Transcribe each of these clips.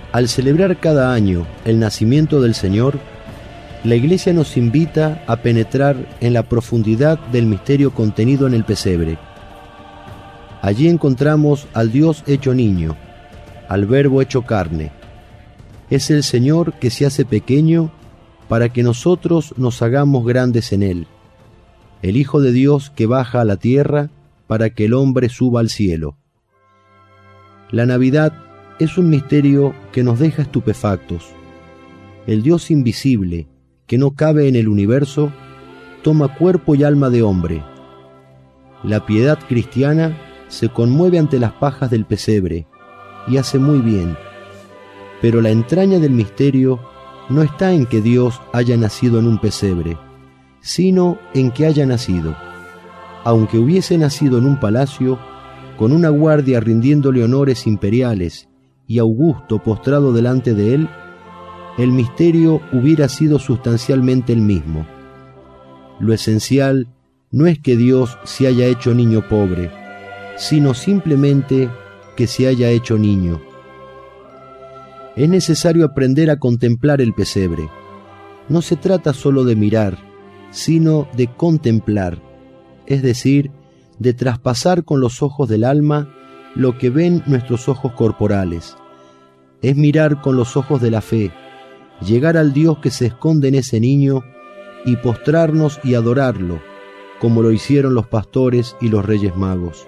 Al celebrar cada año el nacimiento del Señor, la Iglesia nos invita a penetrar en la profundidad del misterio contenido en el pesebre. Allí encontramos al Dios hecho niño, al Verbo hecho carne. Es el Señor que se hace pequeño para que nosotros nos hagamos grandes en Él. El Hijo de Dios que baja a la tierra para que el hombre suba al cielo. La Navidad es un misterio que nos deja estupefactos. El Dios invisible, que no cabe en el universo, toma cuerpo y alma de hombre. La piedad cristiana se conmueve ante las pajas del pesebre, y hace muy bien. Pero la entraña del misterio no está en que Dios haya nacido en un pesebre, sino en que haya nacido. Aunque hubiese nacido en un palacio, con una guardia rindiéndole honores imperiales y Augusto postrado delante de él, el misterio hubiera sido sustancialmente el mismo. Lo esencial no es que Dios se haya hecho niño pobre, sino simplemente que se haya hecho niño. Es necesario aprender a contemplar el pesebre. No se trata solo de mirar, sino de contemplar, es decir, de traspasar con los ojos del alma lo que ven nuestros ojos corporales. Es mirar con los ojos de la fe, llegar al Dios que se esconde en ese niño y postrarnos y adorarlo, como lo hicieron los pastores y los reyes magos.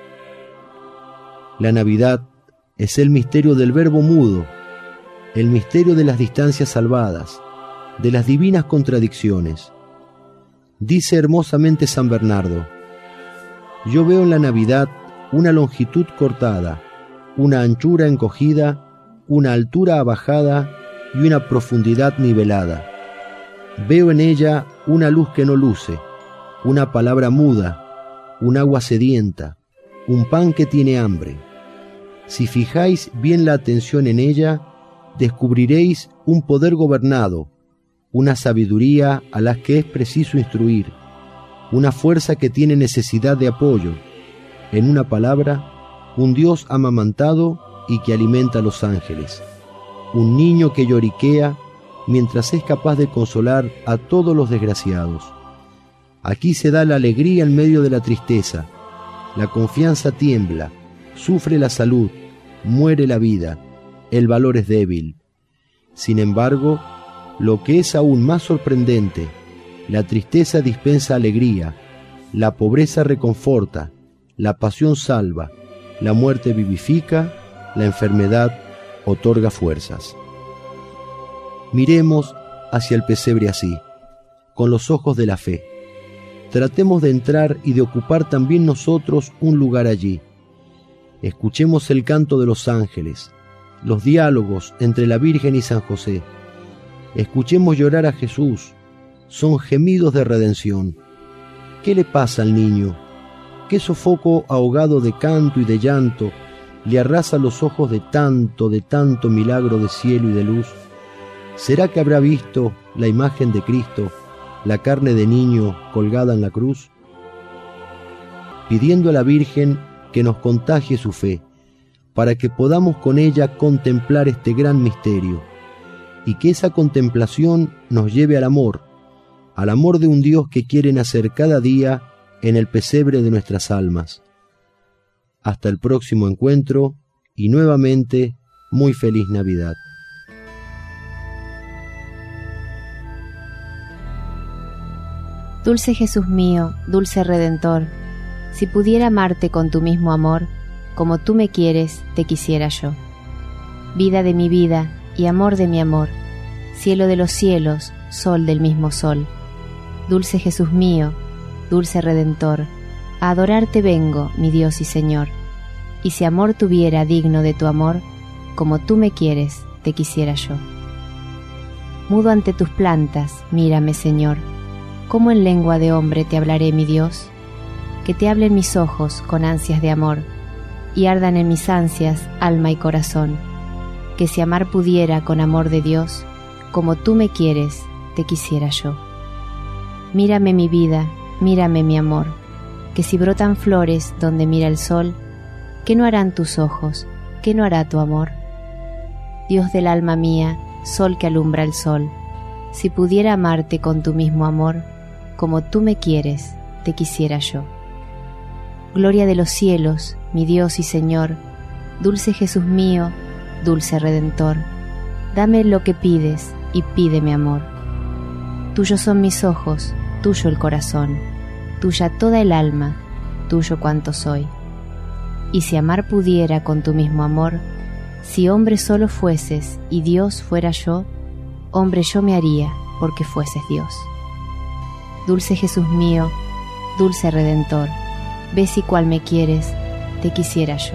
La Navidad es el misterio del Verbo mudo, el misterio de las distancias salvadas, de las divinas contradicciones. Dice hermosamente San Bernardo: yo veo en la Navidad una longitud cortada, una anchura encogida, una altura abajada y una profundidad nivelada. Veo en ella una luz que no luce, una palabra muda, un agua sedienta, un pan que tiene hambre. Si fijáis bien la atención en ella, descubriréis un poder gobernado, una sabiduría a la que es preciso instruir, una fuerza que tiene necesidad de apoyo, en una palabra, un Dios amamantado y que alimenta a los ángeles, un niño que lloriquea mientras es capaz de consolar a todos los desgraciados. Aquí se da la alegría en medio de la tristeza, la confianza tiembla, sufre la salud, muere la vida, el valor es débil. Sin embargo, lo que es aún más sorprendente, la tristeza dispensa alegría, la pobreza reconforta, la pasión salva, la muerte vivifica, la enfermedad otorga fuerzas. Miremos hacia el pesebre así, con los ojos de la fe. Tratemos de entrar y de ocupar también nosotros un lugar allí. Escuchemos el canto de los ángeles, los diálogos entre la Virgen y San José. Escuchemos llorar a Jesús, son gemidos de redención. ¿Qué le pasa al niño? ¿Qué sofoco ahogado de canto y de llanto le arrasa los ojos de tanto milagro de cielo y de luz? ¿Será que habrá visto la imagen de Cristo, la carne de niño colgada en la cruz? Pidiendo a la Virgen que nos contagie su fe, para que podamos con ella contemplar este gran misterio, y que esa contemplación nos lleve al amor de un Dios que quiere nacer cada día en el pesebre de nuestras almas. Hasta el próximo encuentro, y nuevamente, muy feliz Navidad. Dulce Jesús mío, dulce Redentor, si pudiera amarte con tu mismo amor, como tú me quieres, te quisiera yo. Vida de mi vida y amor de mi amor, cielo de los cielos, sol del mismo sol. Dulce Jesús mío, dulce Redentor, a adorarte vengo, mi Dios y Señor. Y si amor tuviera digno de tu amor, como tú me quieres, te quisiera yo. Mudo ante tus plantas, mírame, Señor. ¿Cómo en lengua de hombre te hablaré, mi Dios? Que te hablen mis ojos con ansias de amor, y ardan en mis ansias alma y corazón. Que si amar pudiera con amor de Dios, como tú me quieres, te quisiera yo. Mírame mi vida, mírame mi amor, que si brotan flores donde mira el sol, ¿qué no harán tus ojos? ¿Qué no hará tu amor? Dios del alma mía, sol que alumbra el sol. Si pudiera amarte con tu mismo amor, como tú me quieres, te quisiera yo. Gloria de los cielos, mi Dios y Señor, dulce Jesús mío, dulce Redentor, dame lo que pides y pídeme amor. Tuyos son mis ojos, tuyo el corazón, tuya toda el alma, tuyo cuanto soy. Y si amar pudiera con tu mismo amor, si hombre solo fueses y Dios fuera yo, hombre yo me haría porque fueses Dios. Dulce Jesús mío, dulce Redentor, ve si cual me quieres, te quisiera yo.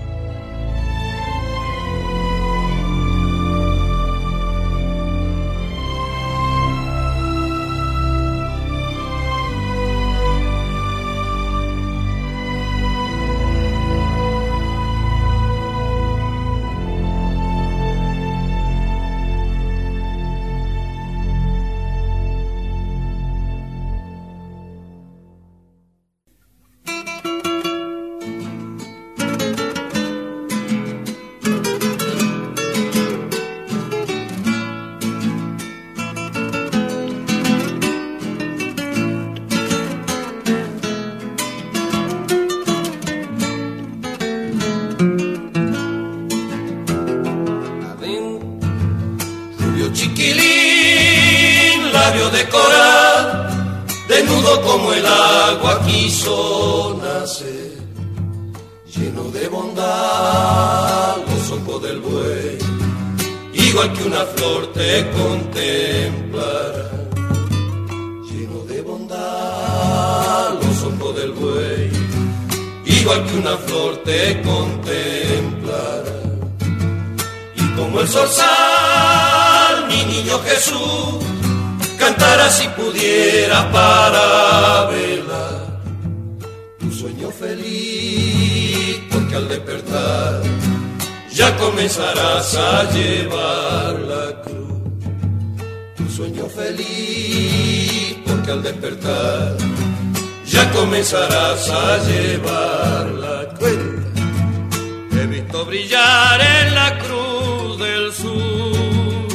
Chiquilín, labio de coral, desnudo como el agua quiso nacer, lleno de bondad los ojos del buey, igual que una flor te contemplará. Lleno de bondad los ojos del buey, igual que una flor te contemplará. Y como el zorzal, mi niño Jesús, cantara si pudiera para velar tu sueño feliz, porque al despertar ya comenzarás a llevar la cruz. Tu sueño feliz, porque al despertar ya comenzarás a llevar la cruz. He visto brillar en la cruz del sur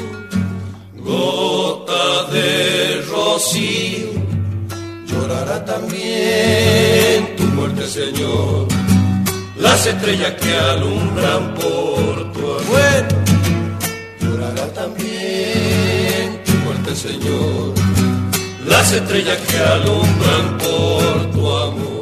gotas de rocío, llorará también tu muerte, Señor, las estrellas que alumbran por tu amor. Llorará también tu muerte, Señor, las estrellas que alumbran por tu amor.